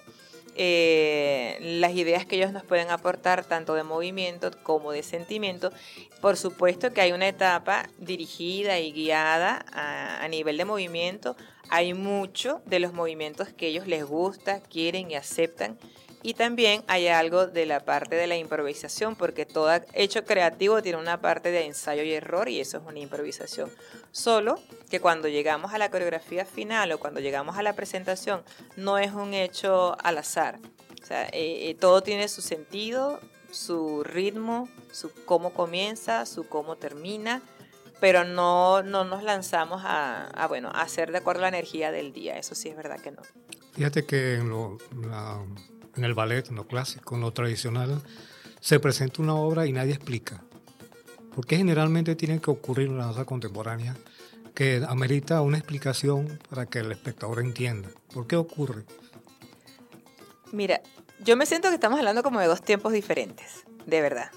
Eh, las ideas que ellos nos pueden aportar tanto de movimiento como de sentimiento. Por supuesto que hay una etapa dirigida y guiada a, a nivel de movimiento. Hay mucho de los movimientos que ellos les gusta, quieren y aceptan. Y también hay algo de la parte de la improvisación, porque todo hecho creativo tiene una parte de ensayo y error, y eso es una improvisación. Solo que cuando llegamos a la coreografía final o cuando llegamos a la presentación, no es un hecho al azar. O sea, eh, eh, todo tiene su sentido, su ritmo, su cómo comienza, su cómo termina, pero no, no nos lanzamos a, a, bueno, a hacer de acuerdo a la energía del día. Eso sí es verdad que no. Fíjate que en lo, la... en el ballet, en lo clásico, en lo tradicional, se presenta una obra y nadie explica. ¿Por qué generalmente tiene que ocurrir en la danza contemporánea que amerita una explicación para que el espectador entienda? ¿Por qué ocurre? Mira, yo me siento que estamos hablando como de dos tiempos diferentes, de verdad.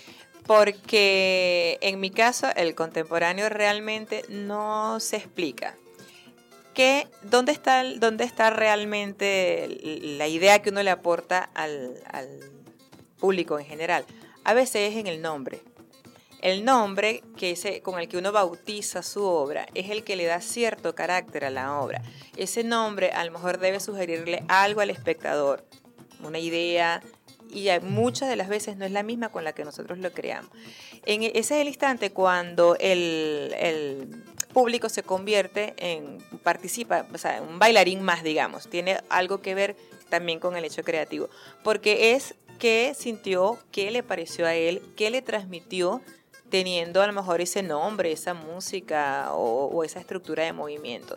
Porque en mi caso, el contemporáneo realmente no se explica. Que, ¿dónde está, dónde está realmente la idea que uno le aporta al, al público en general? A veces es en el nombre. El nombre que ese, con el que uno bautiza su obra es el que le da cierto carácter a la obra. Ese nombre a lo mejor debe sugerirle algo al espectador, una idea, y muchas de las veces no es la misma con la que nosotros lo creamos. En ese es el instante cuando el... el público se convierte en, participa, o sea, un bailarín más, digamos, tiene algo que ver también con el hecho creativo, porque es qué sintió, qué le pareció a él, qué le transmitió teniendo a lo mejor ese nombre, esa música o, o esa estructura de movimiento.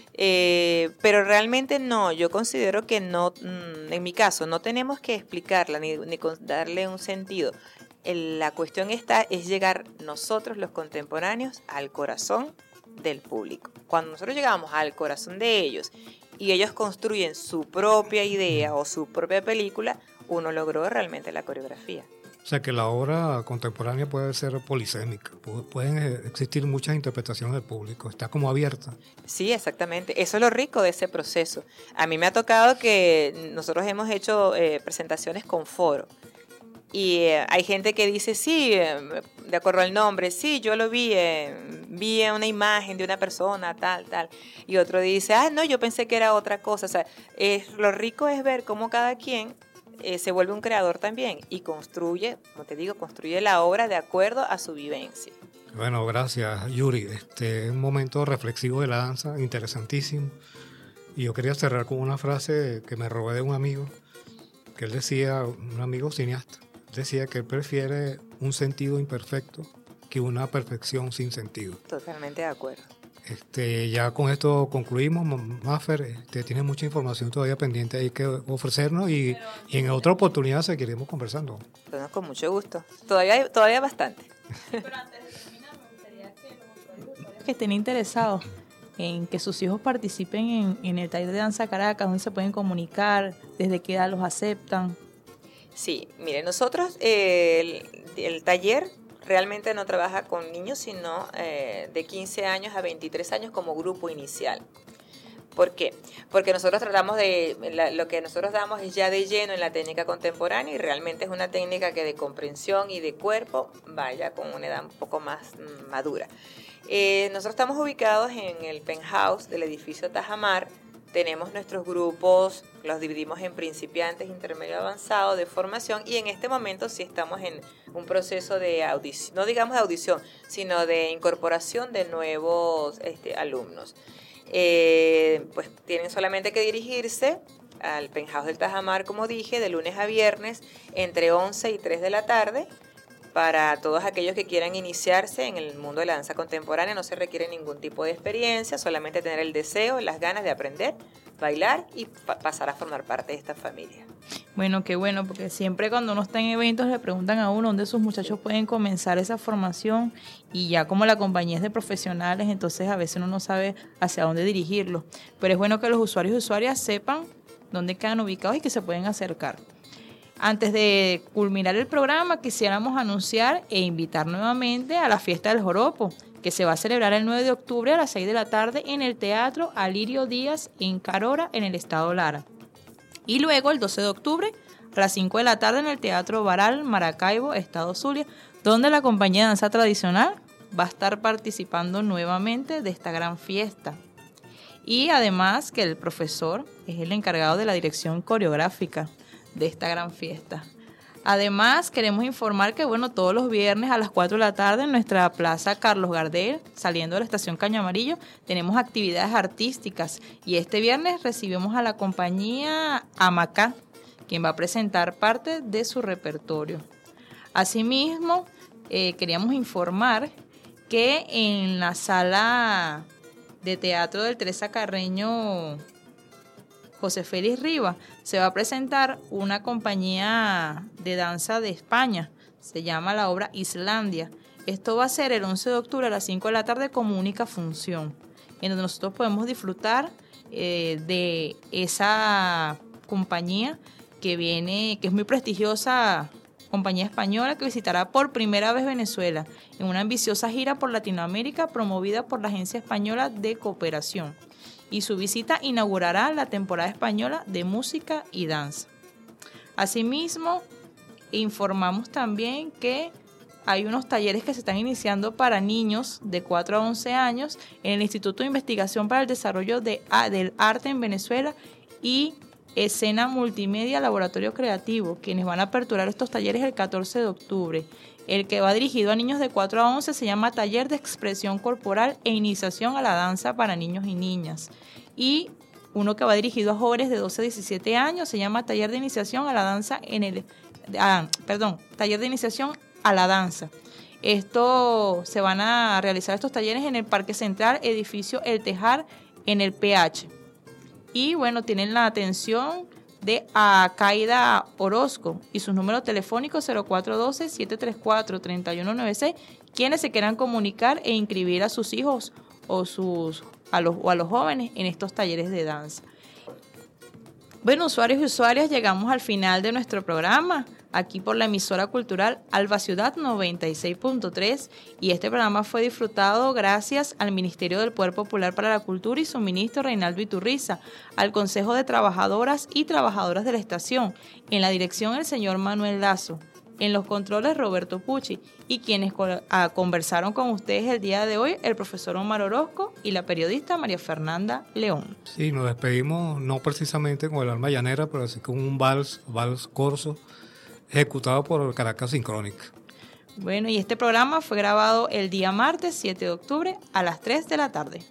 Eh, pero realmente no, yo considero que no, en mi caso, no tenemos que explicarla ni, ni darle un sentido. La cuestión está es llegar nosotros los contemporáneos al corazón del público. Cuando nosotros llegamos al corazón de ellos y ellos construyen su propia idea o su propia película, uno logró realmente la coreografía. O sea que la obra contemporánea puede ser polisémica, pueden existir muchas interpretaciones del público, está como abierta. Sí, exactamente, eso es lo rico de ese proceso. A mí me ha tocado que nosotros hemos hecho eh, presentaciones con foro. Y eh, hay gente que dice, sí, eh, de acuerdo al nombre, sí, yo lo vi, eh, vi una imagen de una persona, tal, tal. Y otro dice, ah, no, yo pensé que era otra cosa. O sea, es, lo rico es ver cómo cada quien eh, se vuelve un creador también y construye, como te digo, construye la obra de acuerdo a su vivencia. Bueno, gracias, Yuri. Este es un momento reflexivo de la danza, interesantísimo. Y yo quería cerrar con una frase que me robé de un amigo, que él decía, un amigo cineasta, decía que prefiere un sentido imperfecto que una perfección sin sentido. Totalmente de acuerdo. Este, ya con esto concluimos. Maffer, este, tiene mucha información todavía pendiente ahí que ofrecernos y, y en otra oportunidad seguiremos conversando. Bueno, con mucho gusto. Todavía, todavía bastante. Pero antes de terminar, me gustaría que los usuarios que estén interesados en que sus hijos participen en, en el taller de danza Caracas, donde se pueden comunicar, desde qué edad los aceptan. Sí, mire, nosotros eh, el, el taller realmente no trabaja con niños, sino eh, de quince años a veintitrés años como grupo inicial. ¿Por qué? Porque nosotros tratamos de, la, lo que nosotros damos es ya de lleno en la técnica contemporánea y realmente es una técnica que de comprensión y de cuerpo vaya con una edad un poco más mm, madura. Eh, nosotros estamos ubicados en el penthouse del edificio Tajamar. Tenemos nuestros grupos, los dividimos en principiantes, intermedio, avanzado, de formación, y en este momento sí estamos en un proceso de audición, no digamos de audición, sino de incorporación de nuevos este, alumnos. Eh, pues tienen solamente que dirigirse al penthouse del Tajamar, como dije, de lunes a viernes, entre once y tres de la tarde. Para todos aquellos que quieran iniciarse en el mundo de la danza contemporánea, no se requiere ningún tipo de experiencia, solamente tener el deseo, las ganas de aprender, bailar y pa- pasar a formar parte de esta familia. Bueno, qué bueno, porque siempre cuando uno está en eventos le preguntan a uno dónde sus muchachos pueden comenzar esa formación, y ya como la compañía es de profesionales, entonces a veces uno no sabe hacia dónde dirigirlo. Pero es bueno que los usuarios y usuarias sepan dónde quedan ubicados y que se pueden acercar. Antes de culminar el programa, quisiéramos anunciar e invitar nuevamente a la Fiesta del Joropo, que se va a celebrar el nueve de octubre a las seis de la tarde en el Teatro Alirio Díaz en Carora, en el estado Lara. Y luego el doce de octubre a las cinco de la tarde en el Teatro Baral, Maracaibo, estado Zulia, donde la compañía de danza tradicional va a estar participando nuevamente de esta gran fiesta. Y además que el profesor es el encargado de la dirección coreográfica de esta gran fiesta. Además, queremos informar que, bueno, todos los viernes a las cuatro de la tarde en nuestra plaza Carlos Gardel, saliendo de la estación Caño Amarillo, tenemos actividades artísticas. Y este viernes recibimos a la compañía Amacá, quien va a presentar parte de su repertorio. Asimismo, eh, queríamos informar que en la sala de teatro del Teresa Carreño José Félix Rivas se va a presentar una compañía de danza de España, se llama la obra Islandia. Esto va a ser el once de octubre a las cinco de la tarde como única función, en donde nosotros podemos disfrutar eh, de esa compañía que viene, que es muy prestigiosa, compañía española que visitará por primera vez Venezuela en una ambiciosa gira por Latinoamérica promovida por la Agencia Española de Cooperación. Y su visita inaugurará la temporada española de música y danza. Asimismo, informamos también que hay unos talleres que se están iniciando para niños de cuatro a once años en el Instituto de Investigación para el Desarrollo de, del Arte en Venezuela y Escena Multimedia Laboratorio Creativo, quienes van a aperturar estos talleres el catorce de octubre. El que va dirigido a niños de cuatro a once se llama Taller de Expresión Corporal e Iniciación a la Danza para Niños y Niñas. Y uno que va dirigido a jóvenes de doce a diecisiete años se llama Taller de Iniciación a la Danza en el... Ah, perdón, Taller de Iniciación a la Danza. Esto se van a realizar estos talleres en el Parque Central, edificio El Tejar, en el P H. Y bueno, tienen la atención de Acaida Orozco y sus números telefónicos cero cuatro uno dos, siete tres cuatro, tres uno nueve seis, quienes se quieran comunicar e inscribir a sus hijos o, sus, a los, o a los jóvenes en estos talleres de danza. Bueno, usuarios y usuarias, llegamos al final de nuestro programa, aquí por la emisora cultural Alba Ciudad noventa y seis punto tres, y este programa fue disfrutado gracias al Ministerio del Poder Popular para la Cultura y su ministro Reinaldo Iturriza, al Consejo de Trabajadoras y Trabajadoras de la Estación, en la dirección el señor Manuel Lazo, en los controles Roberto Pucci, y quienes conversaron con ustedes el día de hoy, el profesor Omar Orozco y la periodista María Fernanda León. Sí, nos despedimos no precisamente con el alma llanera, pero así con un vals, vals corso, ejecutado por Caracas Sincrónica. Bueno, y este programa fue grabado el día martes siete de octubre a las tres de la tarde.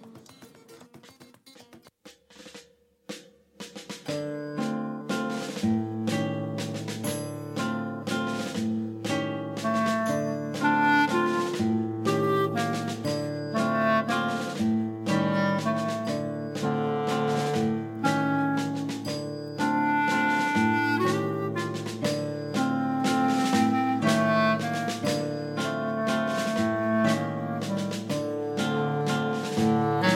Bye.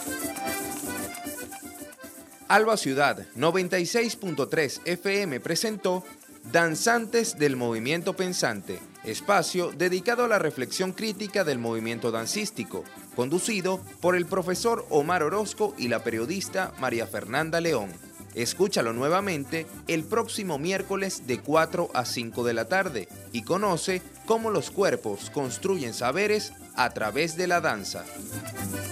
Alba Ciudad noventa y seis punto tres F M presentó Danzantes del Movimiento Pensante, espacio dedicado a la reflexión crítica del movimiento dancístico, conducido por el profesor Omar Orozco y la periodista María Fernanda León. Escúchalo nuevamente el próximo miércoles de cuatro a cinco de la tarde y conoce cómo los cuerpos construyen saberes a través de la danza.